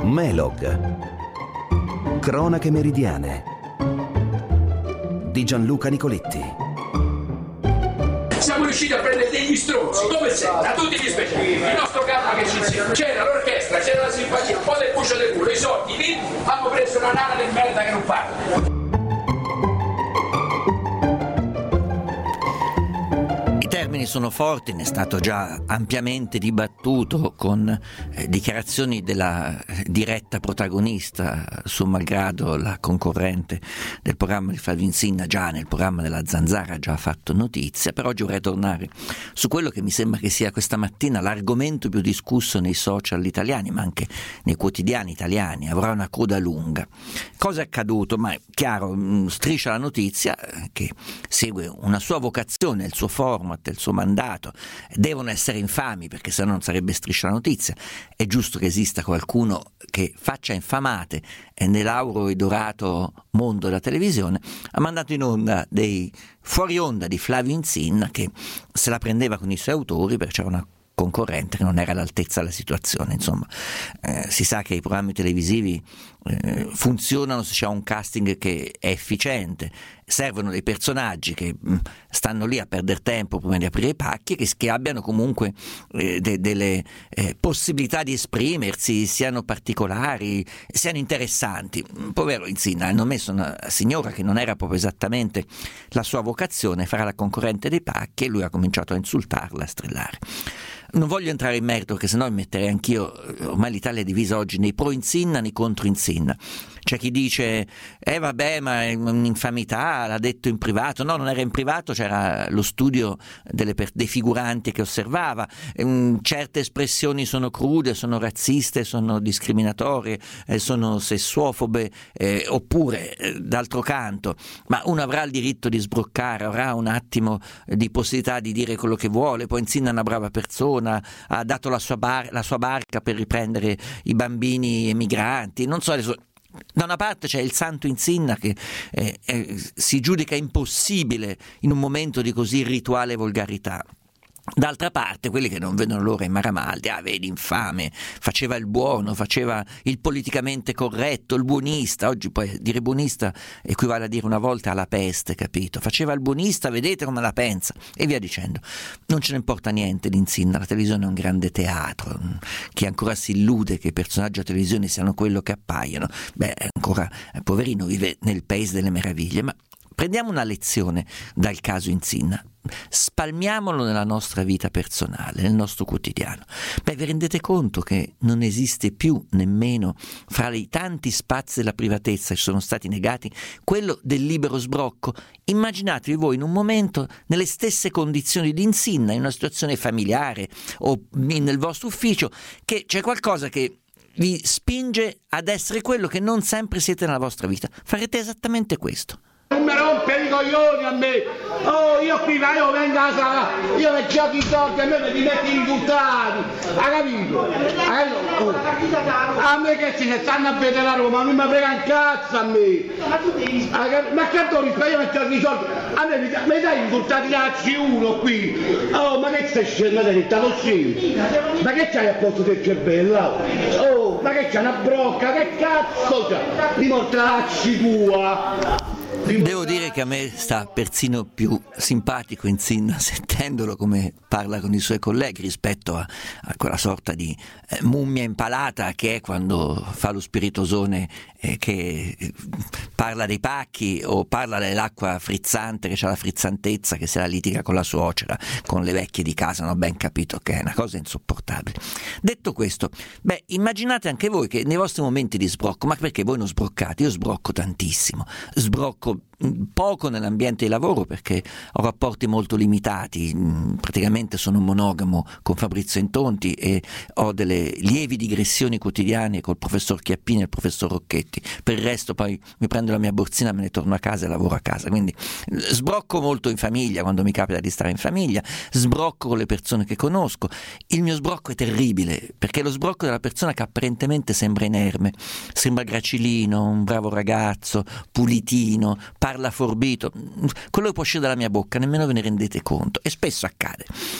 Melog. Cronache meridiane di Gianluca Nicoletti. Siamo riusciti a prendere degli stronzi, come sempre, da tutti gli speciali. Il nostro capo che ci sia. C'era l'orchestra, c'era la simpatia, un po' del puscio del culo, i soldi, lì hanno preso una nana del merda che non parla. I termini sono forti, ne è stato già ampiamente dibattuto con dichiarazioni della diretta protagonista su malgrado la concorrente del programma di Flavio Insinna, già nel programma della Zanzara ha già fatto notizia. Per oggi vorrei tornare su quello che mi sembra che sia questa mattina l'argomento più discusso nei social italiani, ma anche nei quotidiani italiani. Avrà una coda lunga. Cosa è accaduto? Ma è chiaro, Striscia la Notizia, che segue una sua vocazione, il suo format, il suo mandato, devono essere infami perché se no non sarebbe Striscia la Notizia. È giusto che esista qualcuno che faccia infamate nell'auro e dorato mondo della televisione. Ha mandato in onda dei fuori onda di Flavio Insinna che se la prendeva con i suoi autori perché c'era una concorrente che non era all'altezza della situazione. Insomma, si sa che i programmi televisivi funzionano se c'è un casting che è efficiente, servono dei personaggi che stanno lì a perdere tempo prima di aprire i pacchi e che abbiano comunque delle possibilità di esprimersi, siano particolari, siano interessanti. Povero Insinna, hanno messo una signora che non era proprio esattamente la sua vocazione, farà la concorrente dei pacchi, e lui ha cominciato a insultarla, a strillare. Non voglio entrare in merito perché sennò mi metterei anch'io, ormai l'Italia è divisa oggi nei pro Insinna e nei contro Insinna. C'è chi dice vabbè, ma è un'infamità, l'ha detto in privato. No, non era in privato, c'era lo studio dei figuranti che osservava. Certe espressioni sono crude, sono razziste, sono discriminatorie, sono sessuofobe, oppure d'altro canto, ma uno avrà il diritto di sbroccare, avrà un attimo di possibilità di dire quello che vuole. Poi Insinna è una brava persona, ha dato la sua barca per riprendere i bambini emigranti, non so adesso. Da una parte c'è il santo Insinna che si giudica impossibile in un momento di così rituale volgarità. D'altra parte quelli che non vedono l'ora in Maramaldi, vedi, infame, faceva il buono, faceva il politicamente corretto, il buonista. Oggi poi dire buonista equivale a dire una volta alla peste, capito? Faceva il buonista, vedete come la pensa, e via dicendo. Non ce ne importa niente di Insinna, la televisione è un grande teatro. Chi ancora si illude che i personaggi a televisione siano quello che appaiono, ancora poverino, vive nel paese delle meraviglie. Ma prendiamo una lezione dal caso Insinna, spalmiamolo nella nostra vita personale, nel nostro quotidiano. Vi rendete conto che non esiste più nemmeno fra i tanti spazi della privatezza che sono stati negati quello del libero sbrocco? Immaginatevi voi in un momento nelle stesse condizioni di Insinna, in una situazione familiare o nel vostro ufficio, che c'è qualcosa che vi spinge ad essere quello che non sempre siete nella vostra vita. Farete esattamente questo. Non mi rompe i coglioni a me! Io qui io vengo a sala, io le giochi i soldi, a me mi metti insultati! Hai capito? A me che si stanno a vedere la Roma, non mi frega un cazzo a me! Ma che tu rispetto, io metto i soldi? A me mi dai insultati da C1 qui! Ma che stai scendo detta così? Ma che c'hai a posto del cervello? Ma che c'hai una brocca? Che cazzo c'hai? Dimostrarci tua! Devo dire che a me sta persino più simpatico Insinna sentendolo come parla con i suoi colleghi rispetto a quella sorta di mummia impalata che è quando fa lo spiritosone che parla dei pacchi o parla dell'acqua frizzante, che c'ha la frizzantezza, che se la litiga con la suocera, con le vecchie di casa. Non ho ben capito che è una cosa insopportabile. Detto questo, immaginate anche voi che nei vostri momenti di sbrocco, ma perché voi non sbroccate? Io sbrocco tantissimo, sbrocco poco nell'ambiente di lavoro perché ho rapporti molto limitati, praticamente sono monogamo con Fabrizio Intonti e ho delle lievi digressioni quotidiane col professor Chiappini e il professor Rocchetti. Per il resto poi mi prendo la mia borsina, me ne torno a casa e lavoro a casa, quindi sbrocco molto in famiglia quando mi capita di stare in famiglia, sbrocco con le persone che conosco. Il mio sbrocco è terribile perché è lo sbrocco della persona che apparentemente sembra inerme, sembra gracilino, un bravo ragazzo, pulitino, parla forbito, quello che può uscire dalla mia bocca nemmeno ve ne rendete conto, e spesso accade. Ma anche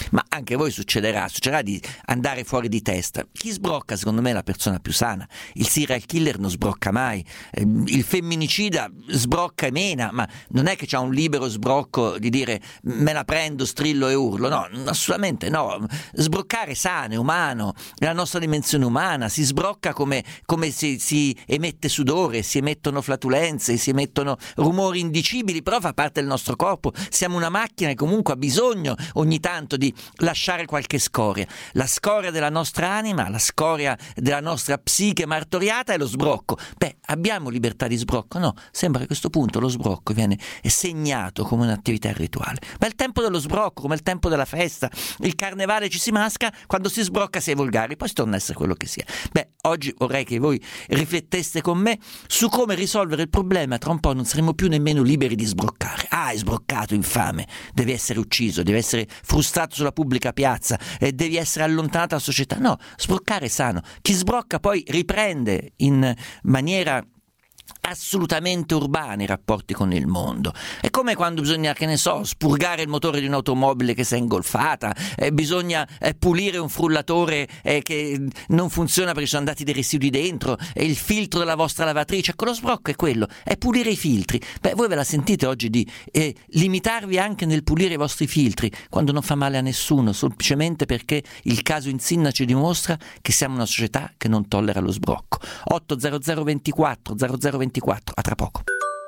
anche a voi succederà di andare fuori di testa. Chi sbrocca secondo me è la persona più sana. Il serial killer non sbrocca mai, il femminicida sbrocca e mena, ma non è che c'ha un libero sbrocco di dire me la prendo, strillo e urlo, no, assolutamente no. Sbroccare sano, è umano, è la nostra dimensione umana, si sbrocca come si emette sudore, si emettono flatulenze, si emettono rumori indicibili, però fa parte del nostro corpo, siamo una macchina che comunque ha bisogno ogni tanto di lasciare qualche scoria. La scoria della nostra anima, la scoria della nostra psiche martoriata è lo sbrocco. Abbiamo libertà di sbrocco? No, sembra che a questo punto lo sbrocco viene segnato come un'attività rituale, ma è il tempo dello sbrocco, come il tempo della festa, il carnevale ci si masca, quando si sbrocca si è volgari, poi si torna a essere quello che si è. Oggi vorrei che voi rifletteste con me su come risolvere il problema. Tra un po' non saremo più nemmeno liberi di sbroccare. Hai sbroccato, infame, devi essere ucciso, devi essere frustato sulla pubblica piazza, devi essere allontanato dalla società. No, sbroccare è sano. Chi sbrocca poi riprende in maniera assolutamente urbani i rapporti con il mondo. È come quando bisogna, che ne so, spurgare il motore di un'automobile che si è ingolfata, bisogna pulire un frullatore che non funziona perché ci sono andati dei residui dentro, il filtro della vostra lavatrice. Ecco, lo sbrocco è quello, è pulire i filtri. Voi ve la sentite oggi di limitarvi anche nel pulire i vostri filtri quando non fa male a nessuno, semplicemente perché il caso Insinna ci dimostra che siamo una società che non tollera lo sbrocco. 80024 0024, a tra poco.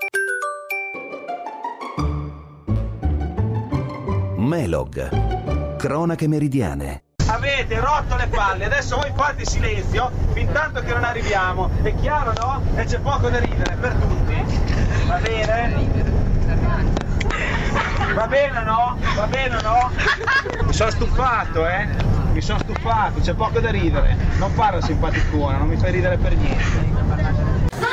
Melog, cronache meridiane. Avete rotto le palle, adesso voi fate silenzio fin tanto che non arriviamo, è chiaro, no? E c'è poco da ridere per tutti, va bene? Va bene, no? Va bene, no? Mi sono stufato, mi sono stufato, c'è poco da ridere, non parlo simpaticona, non mi fai ridere per niente.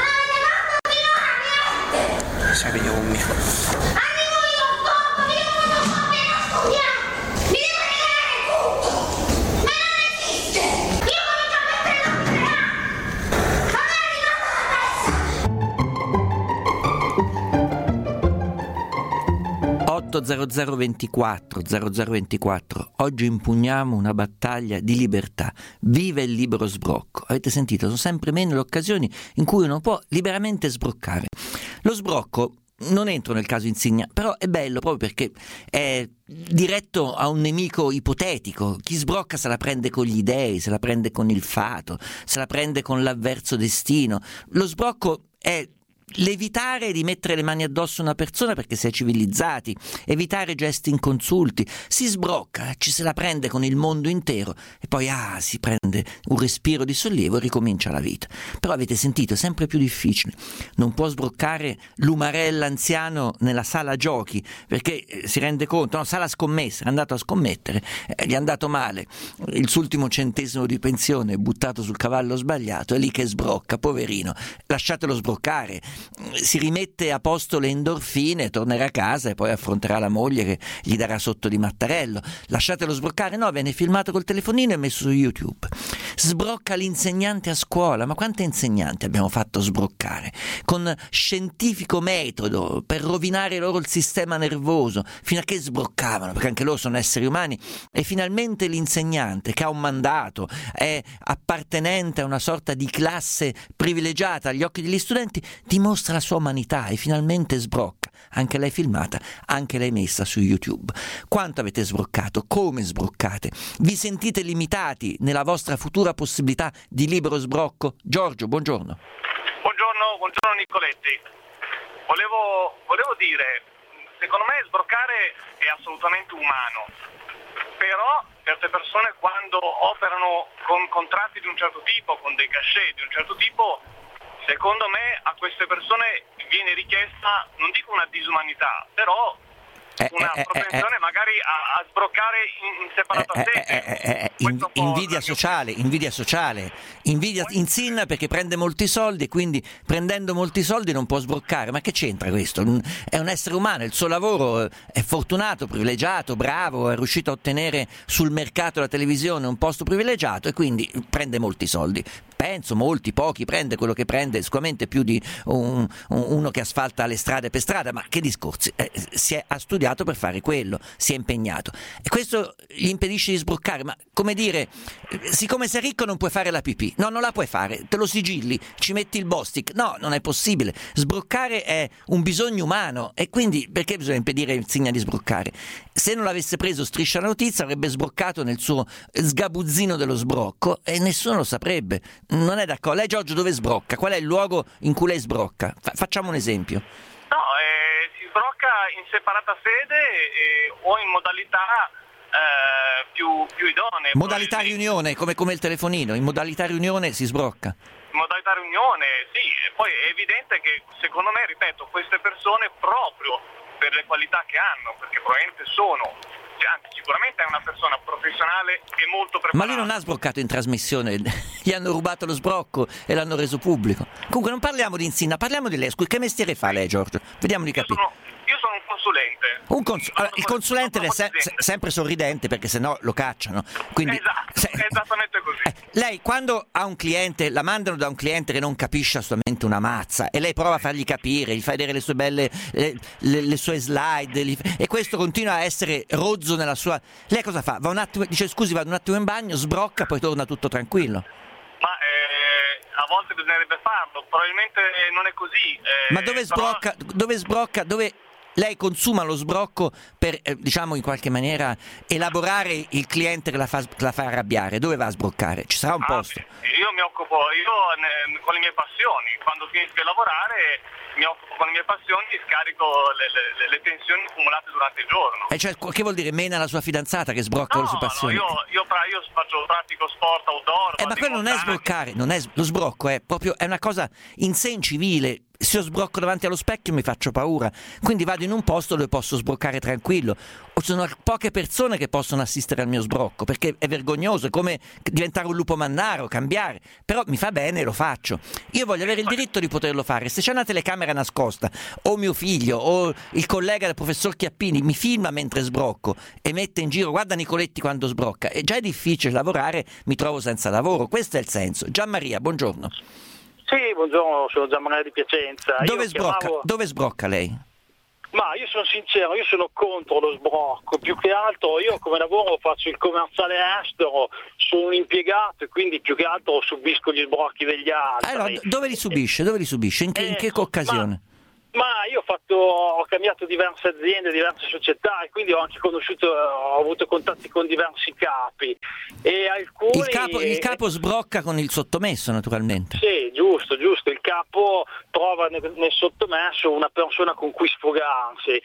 Sabi niyo umi. Arrivo io, poco, mi devo andare a studiare, mi devo legare tutto, ma non esiste, io comincio a mettere la pizzeria, ma non è arrivato la testa. 80024 0024. Oggi impugniamo una battaglia di libertà. Viva il libero sbrocco. Avete sentito? Sono sempre meno le occasioni in cui uno può liberamente sbroccare. Lo sbrocco non entro nel caso Insigna, però è bello proprio perché è diretto a un nemico ipotetico. Chi sbrocca se la prende con gli dèi, se la prende con il fato, se la prende con l'avverso destino. Lo sbrocco è l'evitare di mettere le mani addosso a una persona perché si è civilizzati, evitare gesti inconsulti. Si sbrocca, ci se la prende con il mondo intero e poi si prende un respiro di sollievo e ricomincia la vita. Però avete sentito, è sempre più difficile. Non può sbroccare l'umarella anziano nella sala giochi perché si rende conto, sala scommesse, è andato a scommettere, gli è andato male, il suo ultimo centesimo di pensione è buttato sul cavallo sbagliato, è lì che sbrocca, poverino. Lasciatelo sbroccare, si rimette a posto le endorfine, tornerà a casa e poi affronterà la moglie che gli darà sotto di mattarello. Lasciatelo sbroccare. No, viene filmato col telefonino e messo su YouTube. Sbrocca l'insegnante a scuola. Ma quante insegnanti abbiamo fatto sbroccare con scientifico metodo per rovinare loro il sistema nervoso fino a che sbroccavano, perché anche loro sono esseri umani. E finalmente l'insegnante, che ha un mandato, è appartenente a una sorta di classe privilegiata agli occhi degli studenti, dimostra la sua umanità e finalmente sbrocca. Anche lei filmata, anche lei messa su YouTube. Quanto avete sbroccato? Come sbroccate? Vi sentite limitati nella vostra futura possibilità di libero sbrocco? Giorgio, buongiorno. Buongiorno Nicoletti. Volevo dire, secondo me sbroccare è assolutamente umano, però certe persone quando operano con contratti di un certo tipo, con dei cachet di un certo tipo, secondo me a queste persone viene richiesta, non dico una disumanità, però una propensione magari a sbroccare in separatamente. Invidia sociale, invidia Insinna perché prende molti soldi e quindi prendendo molti soldi non può sbroccare. Ma che c'entra questo? È un essere umano, il suo lavoro è fortunato, privilegiato, bravo, è riuscito a ottenere sul mercato della televisione un posto privilegiato e quindi prende molti soldi. penso, molti, pochi, prende quello che prende, sicuramente più di uno che asfalta le strade per strada, ma che discorsi, ha studiato per fare quello, si è impegnato, e questo gli impedisce di sbroccare. Ma come dire, siccome sei ricco non puoi fare la pipì, no, non la puoi fare, te lo sigilli, ci metti il Bostic, no, non è possibile. Sbroccare è un bisogno umano, e quindi perché bisogna impedire ai Insigne di sbroccare? Se non l'avesse preso Striscia la Notizia avrebbe sbroccato nel suo sgabuzzino dello sbrocco e nessuno lo saprebbe. Non è d'accordo? Lei, Giorgio, dove sbrocca? Qual è il luogo in cui lei sbrocca? Facciamo un esempio. No, si sbrocca in separata sede o in modalità più idonee. Modalità riunione, come il telefonino, in modalità riunione si sbrocca. In modalità riunione, sì, e poi è evidente che, secondo me, ripeto, queste persone, proprio per le qualità che hanno, perché probabilmente anzi sicuramente è una persona professionale e molto preparata. Ma lui non ha sbroccato in trasmissione, gli hanno rubato lo sbrocco e l'hanno reso pubblico. Comunque non parliamo di Insinna, parliamo di lei. Scusi, che mestiere fa lei, Giorgio? Vediamo di capire. Io sono un consulente. Allora, il consulente è sempre sorridente, perché sennò lo cacciano. Quindi, esatto, è esattamente così. Lei, quando ha un cliente, la mandano da un cliente che non capisce assolutamente una mazza, e lei prova a fargli capire, gli fa vedere le sue belle le sue slide, e questo continua a essere rozzo nella sua... Lei cosa fa? Va un attimo, dice scusi, vado un attimo in bagno, sbrocca, poi torna tutto tranquillo. Ma a volte bisognerebbe farlo, probabilmente non è così. Ma dove sbrocca? Dove sbrocca? Dove lei consuma lo sbrocco per, diciamo, in qualche maniera elaborare il cliente che la fa arrabbiare? Dove va a sbroccare? Ci sarà un posto? Io mi occupo, con le mie passioni, quando finisco di lavorare mi occupo con le mie passioni e scarico le tensioni accumulate durante il giorno. E cioè, che vuol dire? Mena la sua fidanzata che sbrocca le sue passioni? No, io pratico sport outdoor. Ma quello non è sbroccare, lo sbrocco è proprio, è una cosa in sé incivile. Se io sbrocco davanti allo specchio mi faccio paura, quindi vado in un posto dove posso sbroccare tranquillo. O ci sono poche persone che possono assistere al mio sbrocco, perché è vergognoso, è come diventare un lupo mannaro, cambiare, però mi fa bene e lo faccio. Io voglio avere il diritto di poterlo fare. Se c'è una telecamera nascosta, o mio figlio o il collega del professor Chiappini mi filma mentre sbrocco e mette in giro, guarda Nicoletti quando sbrocca, e già è difficile lavorare, mi trovo senza lavoro. Questo è il senso. Gianmaria, buongiorno. Sì, buongiorno, sono Gianmaria di Piacenza. Dove sbrocca lei? Ma io sono sincero, io sono contro lo sbrocco, più che altro io come lavoro faccio il commerciale estero, sono un impiegato e quindi più che altro subisco gli sbrocchi degli altri. Allora, dove li subisce? In che occasione? Ma io ho cambiato diverse aziende, diverse società, e quindi ho anche ho avuto contatti con diversi capi. E alcuni... Il capo sbrocca con il sottomesso, naturalmente. Sì, giusto. Il capo trova nel sottomesso una persona con cui sfogarsi.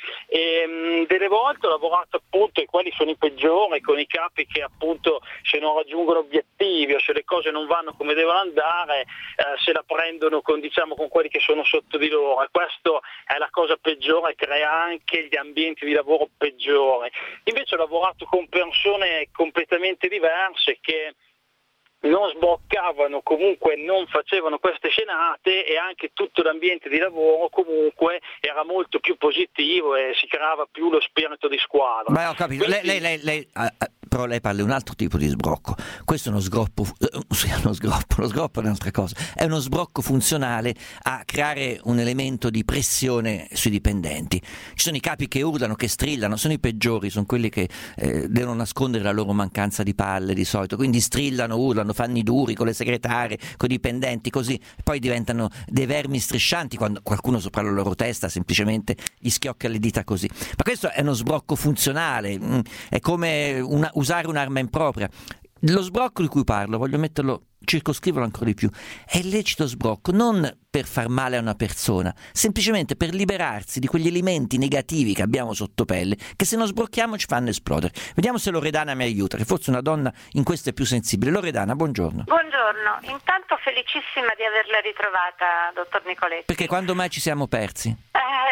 E delle volte ho lavorato appunto, e quelli sono i peggiori, con i capi che appunto se non raggiungono obiettivi o se le cose non vanno come devono andare, se la prendono con quelli che sono sotto di loro. E questo è la cosa peggiore, crea anche gli ambienti di lavoro peggiori. Invece ho lavorato con persone completamente diverse che non sbloccavano, comunque non facevano queste scenate, e anche tutto l'ambiente di lavoro comunque era molto più positivo e si creava più lo spirito di squadra. Ma ho capito. Quindi... lei però lei parla di un altro tipo di sbrocco. Questo è uno sgroppo, lo sgroppo è un'altra cosa, è uno sbrocco funzionale a creare un elemento di pressione sui dipendenti. Ci sono i capi che urlano, che strillano, sono i peggiori, sono quelli che devono nascondere la loro mancanza di palle di solito, quindi strillano, urlano, fanno i duri con le segretarie, con i dipendenti, così poi diventano dei vermi striscianti quando qualcuno sopra la loro testa semplicemente gli schiocca le dita così. Ma questo è uno sbrocco funzionale, è come usare un'arma impropria. Lo sbrocco di cui parlo, voglio circoscriverlo ancora di più, è il lecito sbrocco non per far male a una persona, semplicemente per liberarsi di quegli elementi negativi che abbiamo sotto pelle, che se non sbrocchiamo ci fanno esplodere. Vediamo se Loredana mi aiuta, che forse una donna in questo è più sensibile. Loredana, buongiorno. Buongiorno, intanto felicissima di averla ritrovata, dottor Nicoletti. Perché quando mai ci siamo persi?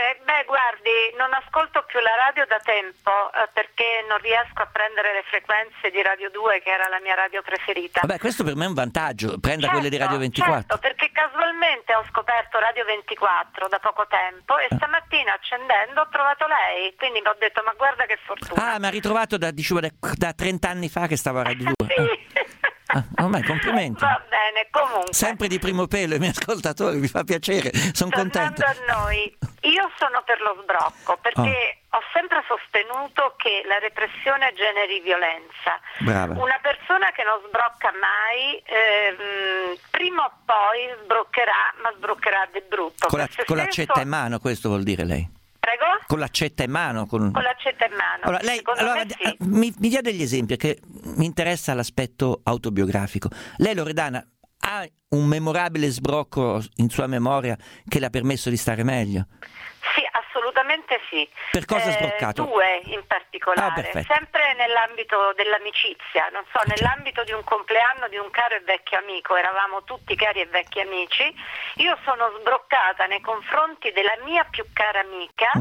Guardi, non ascolto più la radio da tempo perché non riesco a prendere le frequenze di Radio 2, che era la mia radio preferita. Vabbè, questo per me è un vantaggio, prenda quelle di Radio 24. Certo, perché casualmente ho scoperto Radio 24 da poco tempo e stamattina accendendo ho trovato lei, quindi mi ho detto ma guarda che fortuna. Ah, mi ha ritrovato da 30 anni fa che stavo a Radio 2. Sì. Ormai complimenti. Va bene, comunque. Sempre di primo pelo, i miei ascoltatori, mi fa piacere, sono contento. Tornando a noi, io sono per lo sbrocco, perché ho sempre sostenuto che la repressione generi violenza. Brava. Una persona che non sbrocca mai, prima o poi sbroccherà, ma sbroccherà di brutto. Con l'accetta in mano, questo vuol dire lei? Prego? Con l'accetta in mano? Con l'accetta in mano. Allora, lei, Sì. mi dia degli esempi, perché mi interessa l'aspetto autobiografico. Lei, Loredana, ha un memorabile sbrocco in sua memoria che le ha permesso di stare meglio? Sì, assolutamente sì. Per cosa ha sbroccato? Due in particolare, sempre nell'ambito dell'amicizia, non so, nell'ambito di un compleanno di un caro e vecchio amico, eravamo tutti cari e vecchi amici, io sono sbroccata nei confronti della mia più cara amica,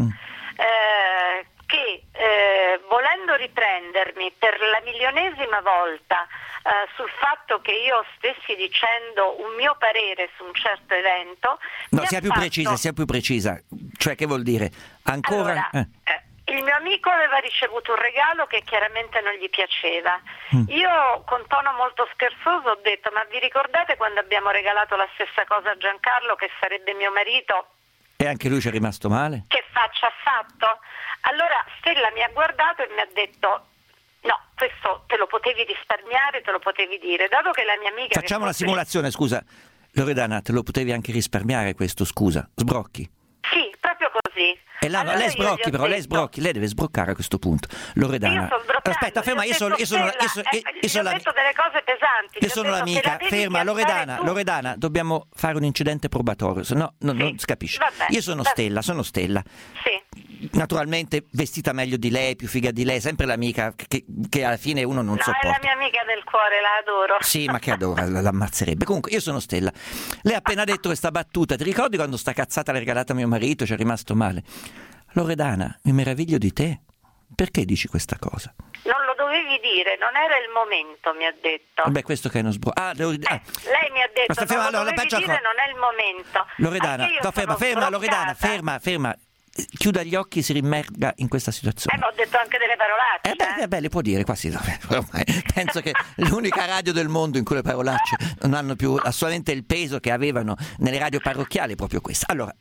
che volendo riprendermi per la milionesima volta sul fatto che io stessi dicendo un mio parere su un certo evento. No, sia più precisa, cioè che vuol dire? Ancora? Allora, il mio amico aveva ricevuto un regalo che chiaramente non gli piaceva. Io con tono molto scherzoso ho detto: ma vi ricordate quando abbiamo regalato la stessa cosa a Giancarlo, che sarebbe mio marito? E anche lui ci è rimasto male? Che faccia ha fatto? Allora Stella mi ha guardato e mi ha detto: no, questo te lo potevi risparmiare, te lo potevi dire, dato che la mia amica... Facciamo una simulazione, scusa. Loredana, te lo potevi anche risparmiare questo, scusa. Sbrocchi. Sì, proprio così. E allora, lei sbrocchi, però, lei sbrocchi, lei deve sbroccare a questo punto. Loredana. Io sto sbroccando. Aspetta, ferma, io sono ho detto delle cose pesanti. Io sono l'amica, ferma, Loredana, dobbiamo fare un incidente probatorio, se no non si capisce. Vabbè, io sono Stella. Sì. Naturalmente vestita meglio di lei, più figa di lei, sempre l'amica che alla fine uno non sopporta. No, è la mia amica del cuore, la adoro. Sì, ma che adora, l'ammazzerebbe. Comunque, io sono Stella. Lei ha appena detto questa battuta, ti ricordi quando sta cazzata l'hai regalata a mio marito, ci è rimasto male? Loredana, mi meraviglio di te. Perché dici questa cosa? Non lo dovevi dire, non era il momento, mi ha detto. Vabbè, questo che è uno sbrocco. Lei mi ha detto: non lo dovevi dire, non è il momento. Loredana, ferma, Loredana, ferma. Chiuda gli occhi e si rimmerga in questa situazione. Ma ho detto anche delle parolacce. Beh, le può dire, qua sì. Penso che l'unica radio del mondo in cui le parolacce non hanno più assolutamente il peso che avevano nelle radio parrocchiali, è proprio questa. Allora,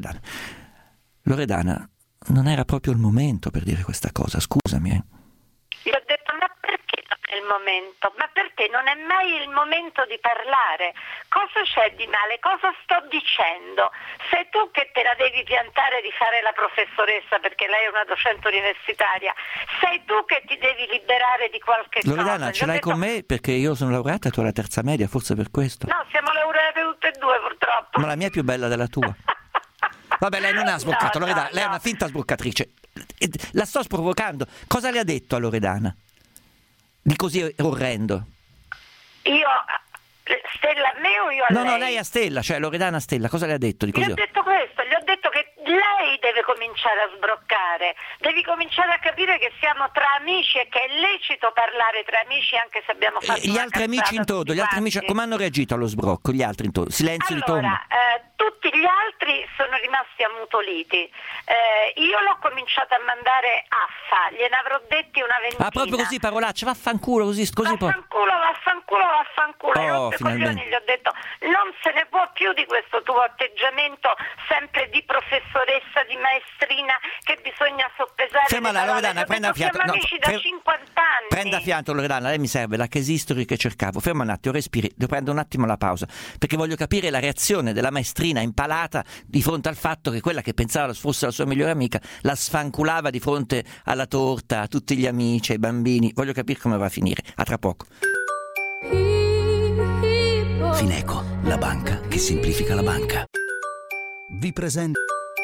Loredana, non era proprio il momento per dire questa cosa, scusami. Gli ho detto: ma perché non è il momento? Ma perché non è mai il momento di parlare? Cosa c'è di male? Cosa sto dicendo? Sei tu che te la devi piantare di fare la professoressa, perché lei è una docente universitaria. Sei tu che ti devi liberare di qualche cosa. Loredana, ce l'hai con me perché io sono laureata e tu hai la terza media, forse per questo. No, siamo laureate tutte e due, purtroppo. Ma la mia è più bella della tua. Vabbè, lei non ha sbroccato, Loredana, lei è una finta sbroccatrice. La sto sprovocando. Cosa le ha detto a Loredana di così orrendo? Io, Stella, a me o io a lei? No, lei a Stella, cioè Loredana a Stella, cosa le ha detto di così? Gli ho detto questo, gli ho detto che lei deve cominciare a sbroccare, devi cominciare a capire che siamo tra amici e che è lecito parlare tra amici anche se abbiamo fatto gli altri amici intorno, gli altri amici come hanno reagito allo sbrocco? Gli altri intorno, silenzio di tomba. Tutti gli altri sono rimasti ammutoliti. Io l'ho cominciato a mandare affa, gliene avrò detti una ventina. Ah, proprio così, parolacce, vaffanculo, così vaffanculo. Oh, finalmente. Gli ho detto: non se ne può più di questo tuo atteggiamento sempre di professoressa, di maestrina, che bisogna soppesare. Fermala, Loredana, prenda fiato. Siamo amici da 50 anni. Prenda fiato, Loredana, lei mi serve la case history che cercavo. Ferma un attimo, respiri, devo prendere un attimo la pausa, perché voglio capire la reazione della maestrina impalata di fronte al fatto che quella che pensava fosse la sua migliore amica la sfanculava di fronte alla torta, a tutti gli amici, ai bambini. Voglio capire come va a finire. A tra poco. Fineco, la banca che semplifica la banca. Vi presenta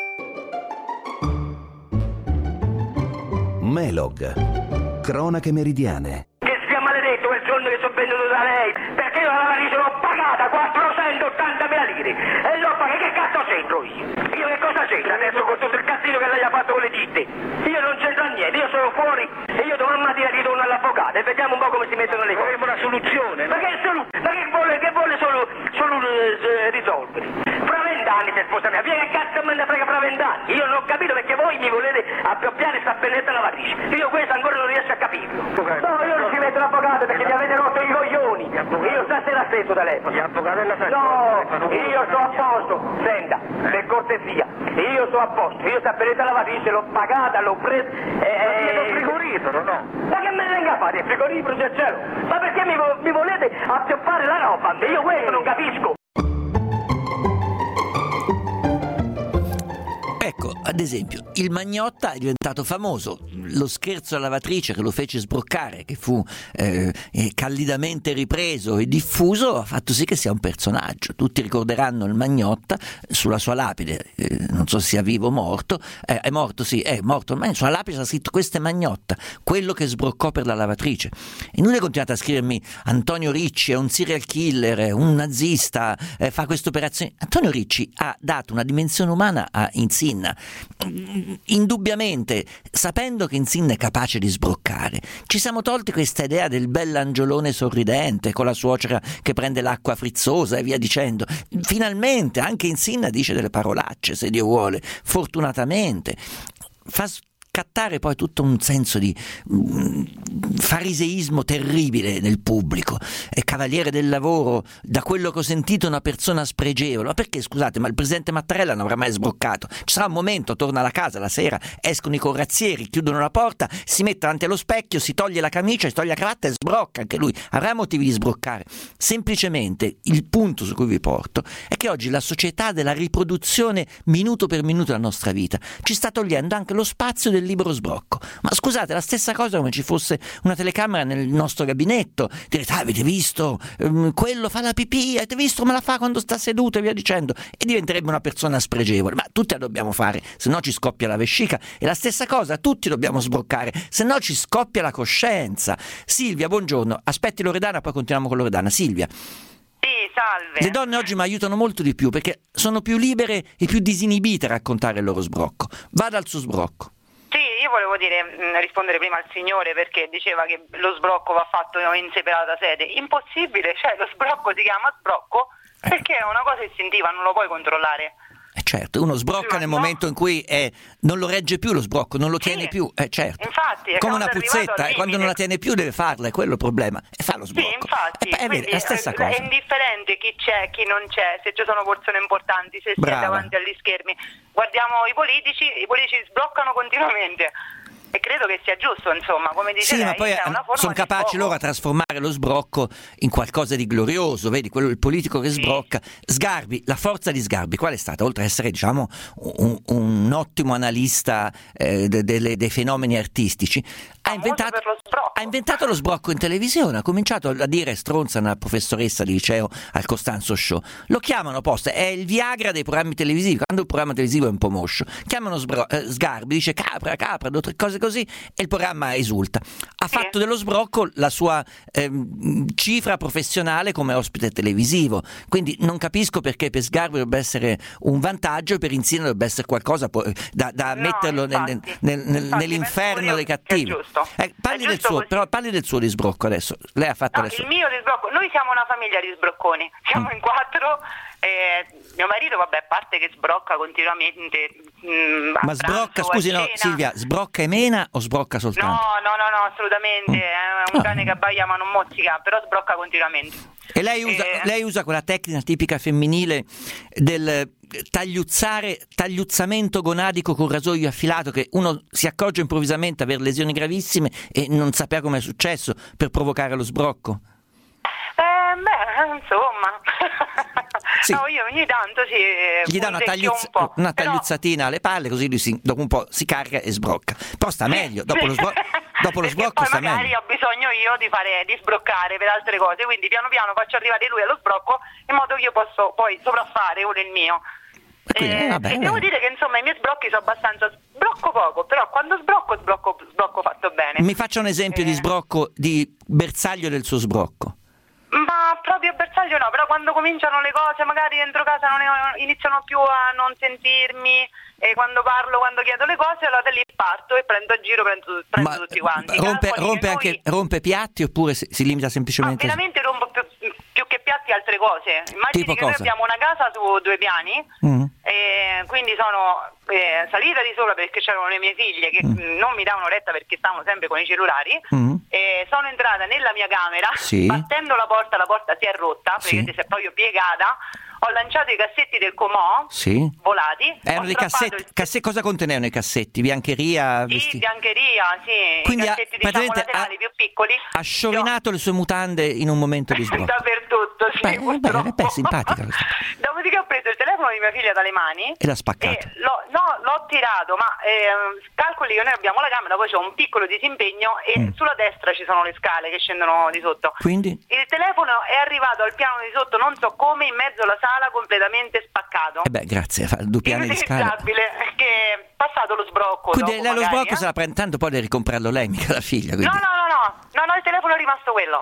Melog, cronache meridiane. Che sia maledetto quel giorno che sono venuto da lei, perché io la lavatrice l'ho pagata 480.000 lire e l'ho pagata. Che cazzo c'entro io? Io che cosa c'entro adesso con tutto il cazzino che lei ha fatto con le ditte? Io non c'entro niente, io sono fuori e io domani mattina ritorno all'avvocato e vediamo un po' come si mettono le cose. Vorremmo una soluzione. Ma che soluzione? Ma che vuole solo risolvere? Fra 20 anni se sposa mia, che cazzo me ne frega fra 20 anni? Io non ho capito perché voi mi volete appioppare sta pennetta lavatrice. Io questo ancora non riesco a capirlo. No, io non ci metto l'avvocato perché mi avete rotto i coglioni. stasera stesso telefono. Gli avvocati della No, io sto a posto. Senta, per cortesia, io sto a posto. Io sta per la lavatrice, l'ho pagata, l'ho presa il frigorifero, no? Ma che me ne venga a fare il frigorifero, c'è cielo? Ma perché mi volete appioppare la roba? Io questo non capisco. Ecco, ad esempio, il Magnotta è diventato famoso. Lo scherzo alla lavatrice che lo fece sbroccare, che fu candidamente ripreso e diffuso, ha fatto sì che sia un personaggio. Tutti ricorderanno il Magnotta sulla sua lapide, non so se sia vivo o morto, è morto, sì, è morto, ma sulla lapide sta scritto: questo è Magnotta, quello che sbroccò per la lavatrice. E non è continuato a scrivermi: Antonio Ricci è un serial killer, è un nazista, fa queste operazioni. Antonio Ricci ha dato una dimensione umana a Insin, indubbiamente, sapendo che Insin è capace di sbroccare. Ci siamo tolti questa idea del bell'angiolone sorridente con la suocera che prende l'acqua frizzosa e via dicendo. Finalmente anche Insin dice delle parolacce, se Dio vuole, fortunatamente. Fa scattare poi tutto un senso di fariseismo terribile nel pubblico. È cavaliere del lavoro, da quello che ho sentito una persona spregevole. Ma perché, scusate, ma il presidente Mattarella non avrà mai sbroccato? Ci sarà un momento, torna alla casa la sera, escono i corazzieri, chiudono la porta, si mette davanti allo specchio, si toglie la camicia, si toglie la cravatta e sbrocca anche lui. Avrà motivi di sbroccare. Semplicemente il punto su cui vi porto è che oggi la società della riproduzione minuto per minuto della nostra vita ci sta togliendo anche lo spazio del libero sbrocco. Ma scusate, la stessa cosa come ci fosse una telecamera nel nostro gabinetto. Direte: avete visto? Quello fa la pipì, avete visto come la fa quando sta seduto e via dicendo. E diventerebbe una persona spregevole. Ma tutti la dobbiamo fare, se no ci scoppia la vescica. E la stessa cosa, tutti dobbiamo sbroccare, se no ci scoppia la coscienza. Silvia, buongiorno. Aspetti Loredana, poi continuiamo con Loredana. Silvia. Sì, salve. Le donne oggi mi aiutano molto di più perché sono più libere e più disinibite a raccontare il loro sbrocco. Vada al suo sbrocco. Sì, io volevo rispondere prima al signore perché diceva che lo sbrocco va fatto in separata sede. Impossibile, cioè lo sbrocco si chiama sbrocco perché è una cosa istintiva, non lo puoi controllare. Certo, uno sbrocca nel momento in cui non lo regge più lo sbrocco, non lo tiene più, certo. Infatti, come una puzzetta, e quando non la tiene più deve farla, è quello il problema, e fa lo sbrocco. Sì, infatti, è la stessa cosa. È indifferente chi c'è, chi non c'è, se ci sono persone importanti, se si è davanti agli schermi. Guardiamo i politici sbroccano continuamente. E credo che sia giusto, insomma, come dice lei, ma poi è una forma sono capaci loro a trasformare lo sbrocco in qualcosa di glorioso, vedi, quello il politico che sbrocca. Sgarbi, la forza di Sgarbi qual è stata? Oltre ad essere, diciamo, un ottimo analista dei fenomeni artistici, ha inventato lo sbrocco in televisione, ha cominciato a dire stronza una professoressa di liceo al Costanzo Show. Lo chiamano apposta, è il Viagra dei programmi televisivi, quando il programma televisivo è un po' moscio. Chiamano Sgarbi, dice capra, due o tre cose così e il programma esulta. Ha fatto dello sbrocco la sua cifra professionale come ospite televisivo, quindi non capisco perché per Sgarbi dovrebbe essere un vantaggio e per Insin dovrebbe essere qualcosa da metterlo nell'inferno dei cattivi. Parli del suo di sbrocco adesso. Lei ha fatto il mio di sbrocco. Noi siamo una famiglia di sbrocconi, siamo in 4. Mio marito, vabbè, a parte che sbrocca continuamente. Ma sbrocca, scusi, no, Silvia, sbrocca e mena o sbrocca soltanto? No, assolutamente. È un cane che abbaia ma non mozzica, però sbrocca continuamente. E lei usa quella tecnica tipica femminile del tagliuzzamento gonadico con rasoio affilato, che uno si accorge improvvisamente di avere lesioni gravissime e non sapeva come è successo, per provocare lo sbrocco? Insomma. Sì. No, io ogni tanto gli dà una tagliuzzatina alle palle, così lui dopo un po' si carica e sbrocca. Però sta meglio, dopo lo sbrocco sta meglio. Magari ho bisogno io di sbroccare per altre cose, quindi piano piano faccio arrivare lui allo sbrocco in modo che io posso poi sopraffare uno il mio. E devo dire che insomma i miei sbrocchi sono abbastanza, sbrocco poco, però quando sbrocco fatto bene. Mi faccia un esempio di sbrocco, di bersaglio del suo sbrocco. Ma proprio bersaglio no, però quando cominciano le cose magari dentro casa iniziano più a non sentirmi, e quando chiedo le cose, allora da lì parto e prendo a giro, prendo tutti quanti. Rompe piatti oppure si limita semplicemente? Veramente rompo più che piatti altre cose. Immagini che noi abbiamo una casa su 2 piani e E quindi sono salita di sola perché c'erano le mie figlie che non mi davano retta perché stavano sempre con i cellulari. E sono entrata nella mia camera, battendo la porta si è rotta, perché si è proprio piegata. Ho lanciato i cassetti del Comò, volati. Erano dei cassetti. Cosa contenevano i cassetti? Biancheria? Sì, biancheria, sì. Quindi i cassetti laterali più piccoli. Ha sciovinato le sue mutande in un momento di sblocco. Dappertutto, sì. Beh, simpatica. Dopodiché ho preso il telefono di mia figlia dalle mani e l'ha spaccato. L'ho tirato, ma calcoli che noi abbiamo la camera, poi c'è un piccolo disimpegno e sulla destra ci sono le scale che scendono di sotto. Quindi? Il telefono è arrivato al piano di sotto, non so come, in mezzo alla sala, completamente spaccato. Grazie, due piani di scala. Che è passato lo sbrocco. Quindi dopo, lo sbrocco se la prende, tanto poi deve ricomprarlo lei, mica la figlia. Quindi... No, il telefono è rimasto quello.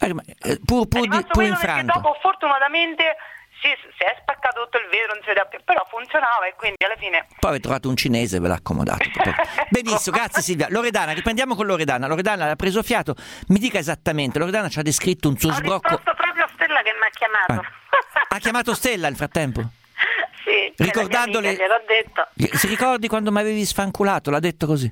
Pur infranto. Dopo fortunatamente si è spaccato tutto il vetro, non si vedeva più, però funzionava e quindi alla fine... Poi avete trovato un cinese e ve l'ha accomodato. Benissimo, grazie Silvia. Loredana, riprendiamo con Loredana. Loredana ha preso fiato, mi dica esattamente, Loredana ci ha descritto un suo sbrocco... Ho risposto proprio a Stella che mi ha chiamato. Ha chiamato Stella nel frattempo? Sì, ricordandole... gliel'ho detto. Si ricordi quando mi avevi sfanculato? L'ha detto così?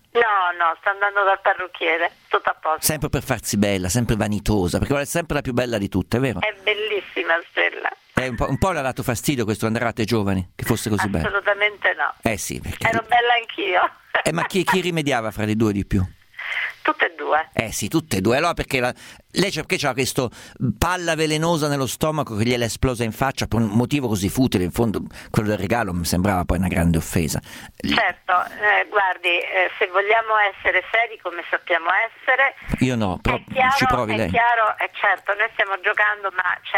No, sta andando dal parrucchiere, tutto a posto. Sempre per farsi bella, sempre vanitosa, perché vuole sempre la più bella di tutte, è vero? È bellissima Stella. Un po' le ha dato fastidio questo andare a te giovani, che fosse così bella. Assolutamente no. Sì, perché... Ero bella anch'io. Ma chi rimediava fra le due di più? Tutte e due. Sì, tutte e due. Allora perché lei c'ha questo palla velenosa nello stomaco che gliela è esplosa in faccia per un motivo così futile, in fondo quello del regalo mi sembrava poi una grande offesa. Certo, guardi, se vogliamo essere seri come sappiamo essere, io no, però ci provi lei. È chiaro, certo, noi stiamo giocando, ma c'è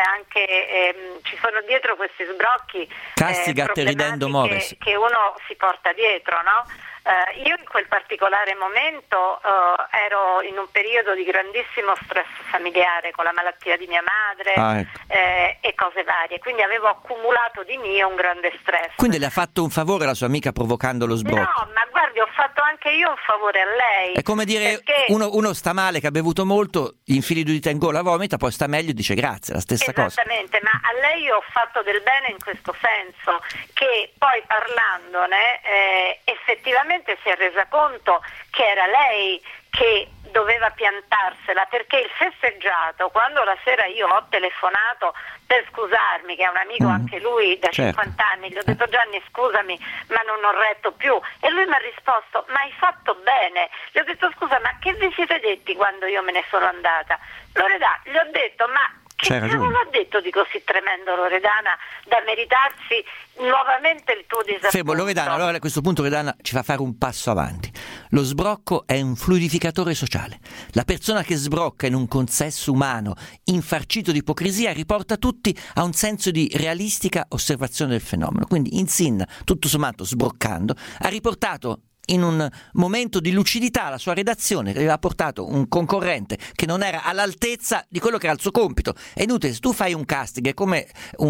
anche ci sono dietro questi sbrocchi Castigate ridendo muoversi che uno si porta dietro, no? Io in quel particolare momento ero in un periodo di grandissimo stress familiare con la malattia di mia madre e cose varie, quindi avevo accumulato di mio un grande stress. Quindi le ha fatto un favore la sua amica provocando lo sbrocco? No, ma guardi, ho fatto anche io un favore a lei. È come dire, uno sta male che ha bevuto molto, gli infili due dita in gola, vomita, poi sta meglio e dice grazie, la stessa cosa. Esattamente, ma a lei io ho fatto del bene in questo senso, che poi parlandone effettivamente si è resa conto che era lei che doveva piantarsela, perché il festeggiato, quando la sera io ho telefonato per scusarmi, che è un amico anche lui da 50 anni, gli ho detto Gianni scusami ma non ho retto più, e lui mi ha risposto ma hai fatto bene. Gli ho detto scusa ma che vi siete detti quando io me ne sono andata? Loredana, gli ho detto ma che cavolo ha detto di così tremendo Loredana da meritarsi nuovamente il tuo disappunto? Fermo Loredana, allora a questo punto Loredana ci fa fare un passo avanti. Lo sbrocco è un fluidificatore sociale. La persona che sbrocca in un consesso umano infarcito di ipocrisia riporta tutti a un senso di realistica osservazione del fenomeno. Quindi Insin, tutto sommato sbroccando, ha riportato in un momento di lucidità la sua redazione, che aveva portato un concorrente che non era all'altezza di quello che era il suo compito. È inutile, se tu fai un casting è come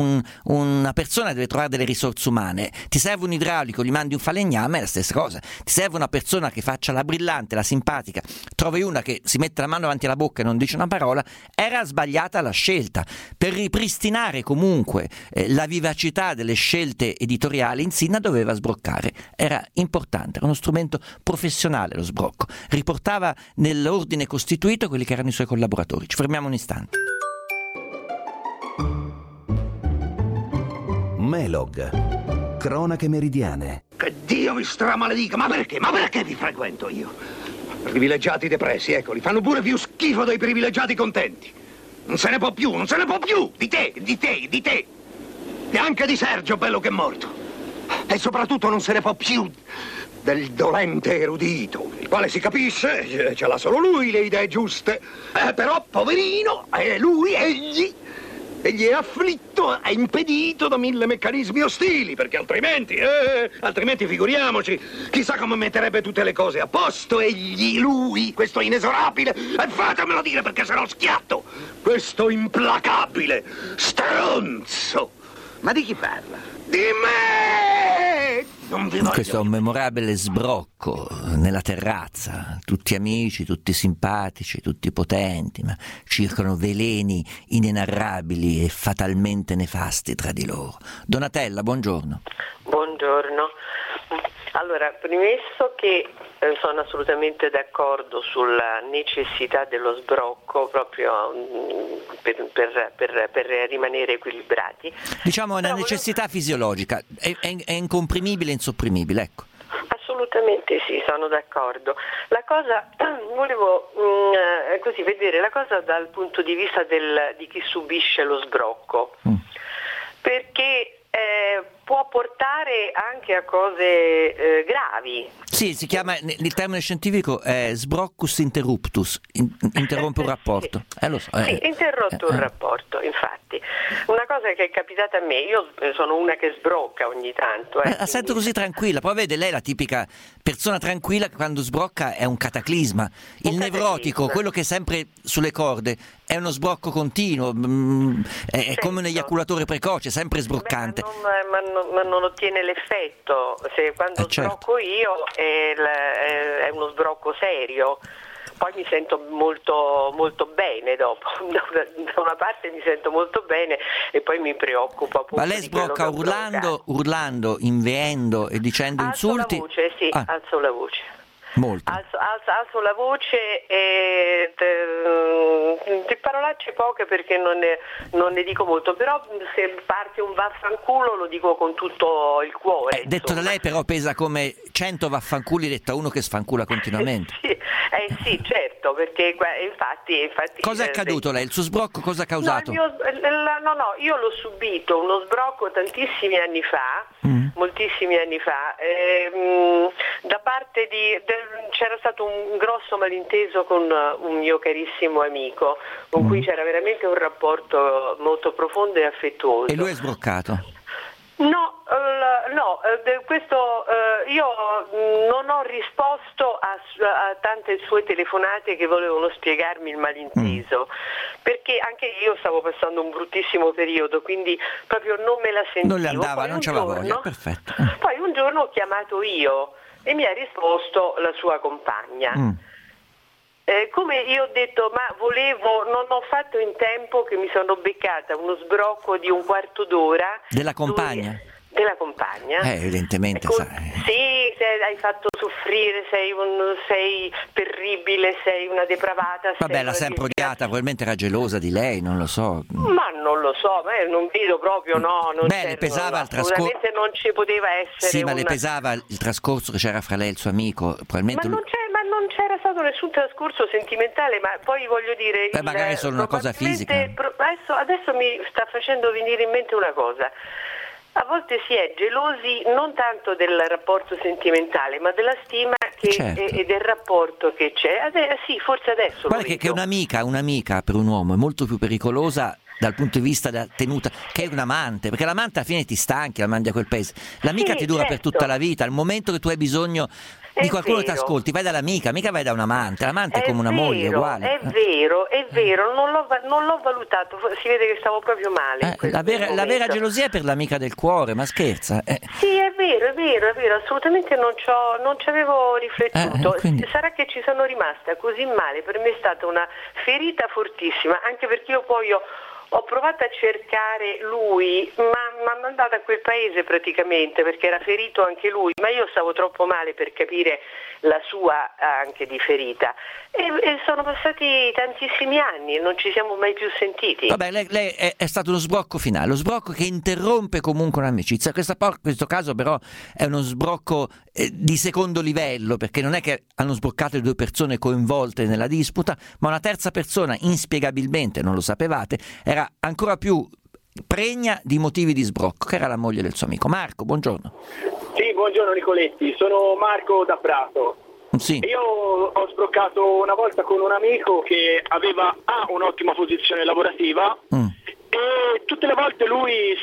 una persona deve trovare delle risorse umane, ti serve un idraulico, gli mandi un falegname, è la stessa cosa. Ti serve una persona che faccia la brillante, la simpatica, trovi una che si mette la mano davanti alla bocca e non dice una parola. Era sbagliata la scelta. Per ripristinare comunque la vivacità delle scelte editoriali, Insinna doveva sbroccare, era importante, era uno strumento professionale lo sbrocco, riportava nell'ordine costituito quelli che erano i suoi collaboratori. Ci fermiamo un istante. Melog, cronache meridiane. Che Dio vi stramaledica, ma perché vi frequento io? Privilegiati depressi, eccoli, fanno pure più schifo dei privilegiati contenti. Non se ne può più, di te, e anche di Sergio, bello che è morto. E soprattutto non se ne può più del dolente erudito, il quale si capisce, ce l'ha solo lui le idee giuste, però poverino, egli è afflitto, è impedito da 1000 meccanismi ostili, perché altrimenti figuriamoci, chissà come metterebbe tutte le cose a posto, lui, questo inesorabile, e fatemelo dire perché se no schiatto, questo implacabile stronzo. Ma di chi parla? Di me! Questo è un memorabile sbrocco nella terrazza, tutti amici, tutti simpatici, tutti potenti, ma circolano veleni inenarrabili e fatalmente nefasti tra di loro. Donatella, buongiorno. Buongiorno. Allora, premesso che sono assolutamente d'accordo sulla necessità dello sbrocco proprio per rimanere equilibrati. Diciamo è una necessità fisiologica, è incomprimibile e insopprimibile, ecco. Assolutamente sì, sono d'accordo. La cosa, volevo così vedere la cosa dal punto di vista di chi subisce lo sbrocco, perché può portare anche a cose gravi. Sì, si chiama, il termine scientifico è sbroccus interruptus, interrompe un rapporto. Lo so. Sì, interrotto un rapporto, infatti. Una cosa che è capitata a me, io sono una che sbrocca ogni tanto. La sento così tranquilla, poi vede lei la tipica persona tranquilla che quando sbrocca è un cataclisma. Il nevrotico, quello che è sempre sulle corde, è uno sbrocco continuo, è come un eiaculatore precoce, sempre sbroccante. Ma non ottiene l'effetto. Quando sbrocco io è uno sbrocco serio. Poi mi sento molto, molto bene dopo, da una parte mi sento molto bene e poi mi preoccupo appunto. Ma lei sbrocca urlando, inveendo e dicendo insulti? Alzo la voce, sì, alzo la voce. Molto. Alzo la voce e di parolacce poche perché non ne dico molto, però se parte un vaffanculo lo dico con tutto il cuore. Detto da lei però pesa come 100 vaffanculi detto a uno che sfancula continuamente. Sì, certo, perché infatti cosa è accaduto lei? Il suo sbrocco cosa ha causato? Io l'ho subito uno sbrocco tantissimi anni fa, moltissimi anni fa, da parte c'era stato un grosso malinteso con un mio carissimo amico con cui c'era veramente un rapporto molto profondo e affettuoso. E lui è sbroccato? No, questo io non ho risposto a tante sue telefonate che volevano spiegarmi il malinteso, perché anche io stavo passando un bruttissimo periodo, quindi proprio non me la sentivo. Non le andava, non c'aveva voglia, perfetto. Poi un giorno ho chiamato io e mi ha risposto la sua compagna. Come io ho detto, non ho fatto in tempo che mi sono beccata uno sbrocco di un quarto d'ora. Della compagna? Della compagna. Evidentemente, sai. Sì, hai fatto soffrire, sei terribile, sei una depravata. Vabbè, l'ha sempre odiata, probabilmente era gelosa di lei, non lo so. Ma non lo so, non vedo proprio, no. Le pesava il trascorso. Sicuramente non ci poteva essere. Sì, ma le pesava il trascorso che c'era fra lei e il suo amico, probabilmente. Ma non c'era stato nessun trascorso sentimentale, ma poi voglio dire. Magari solo una cosa fisica. Adesso mi sta facendo venire in mente una cosa. A volte si è gelosi non tanto del rapporto sentimentale, ma della stima e del rapporto che c'è. Sì, forse adesso. Guarda che un'amica per un uomo è molto più pericolosa dal punto di vista della tenuta che un amante, perché l'amante alla fine ti stanchi, la mandi a quel paese. L'amica ti dura per tutta la vita, al momento che tu hai bisogno di qualcuno che ti ascolti, vai dall'amica, mica vai da un amante. L'amante è come una moglie, uguale. È vero, non l'ho valutato, si vede che stavo proprio male. La vera gelosia è per l'amica del cuore, ma scherza. Sì, è vero, assolutamente non ci avevo riflettuto. Sarà che ci sono rimasta così male, per me è stata una ferita fortissima, anche perché io poi ho provato a cercare lui, ma mi ha mandato a quel paese praticamente perché era ferito anche lui, ma io stavo troppo male per capire la sua anche di ferita e sono passati tantissimi anni e non ci siamo mai più sentiti. Vabbè, lei è stato uno sbrocco finale, lo sbrocco che interrompe comunque un'amicizia. Questo caso però è uno sbrocco di secondo livello, perché non è che hanno sbroccato le due persone coinvolte nella disputa, ma una terza persona inspiegabilmente, non lo sapevate, era ancora più pregna di motivi di sbrocco, che era la moglie del suo amico. Marco, buongiorno. Sì, buongiorno Nicoletti, sono Marco da Prato. Sì. Io ho sbroccato una volta con un amico che aveva un'ottima posizione lavorativa e tutte le volte lui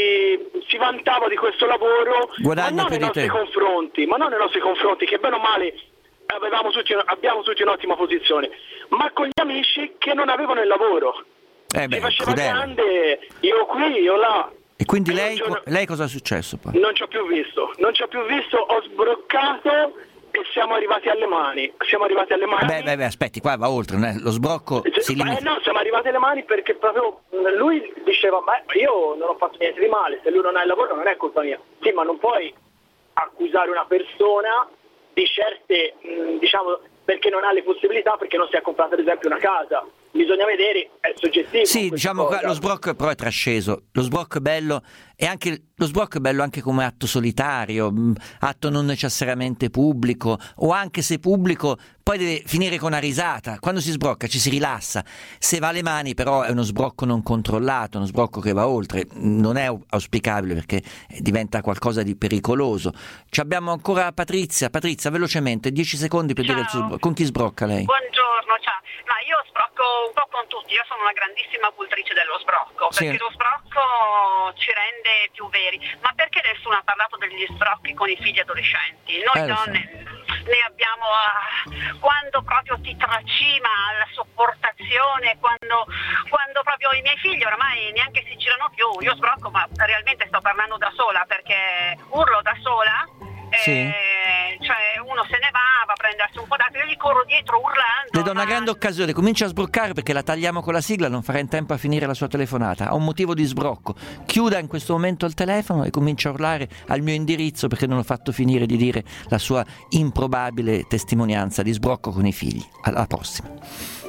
si vantava di questo lavoro, ma non nei nostri confronti, che bene o male abbiamo tutti un'ottima posizione, ma con gli amici che non avevano il lavoro. Si faceva grande, io qui, io là. E quindi lei cosa è successo poi? Non ci ho più visto, ho sbroccato e siamo arrivati alle mani. Beh, aspetti, qua va oltre, lo sbrocco si limita. No, siamo arrivati alle mani perché proprio lui diceva, ma io non ho fatto niente di male, se lui non ha il lavoro non è colpa mia. Sì, ma non puoi accusare una persona di certe, diciamo, perché non ha le possibilità, perché non si è comprato ad esempio una casa. Bisogna vedere, è soggettivo. Sì, diciamo che lo sbrocco però è trasceso. Lo sbrocco è bello anche come atto solitario, atto non necessariamente pubblico, o anche se pubblico poi deve finire con una risata. Quando si sbrocca ci si rilassa. Se va alle mani però è uno sbrocco non controllato, uno sbrocco che va oltre. Non è auspicabile perché diventa qualcosa di pericoloso. Ci abbiamo ancora Patrizia, velocemente, 10 secondi per dire il suo sbrocco. Con chi sbrocca lei? Buongiorno, ciao. Ma io sbrocco un po' con tutti, io sono una grandissima cultrice dello sbrocco, perché lo sbrocco ci rende più veri. Ma perché nessuno ha parlato degli sbrocchi con i figli adolescenti? Noi donne ne abbiamo, quando proprio ti tracima la sopportazione, quando proprio i miei figli oramai neanche si girano più, io sbrocco, ma realmente sto parlando da sola, perché urlo da sola. Cioè uno se ne va a prendersi un po' d'acqua, io gli corro dietro urlando. Le do una grande occasione, comincia a sbroccare perché la tagliamo con la sigla, non farà in tempo a finire la sua telefonata, ha un motivo di sbrocco. Chiuda in questo momento il telefono e comincia a urlare al mio indirizzo perché non ho fatto finire di dire la sua improbabile testimonianza di sbrocco con i figli. Alla prossima.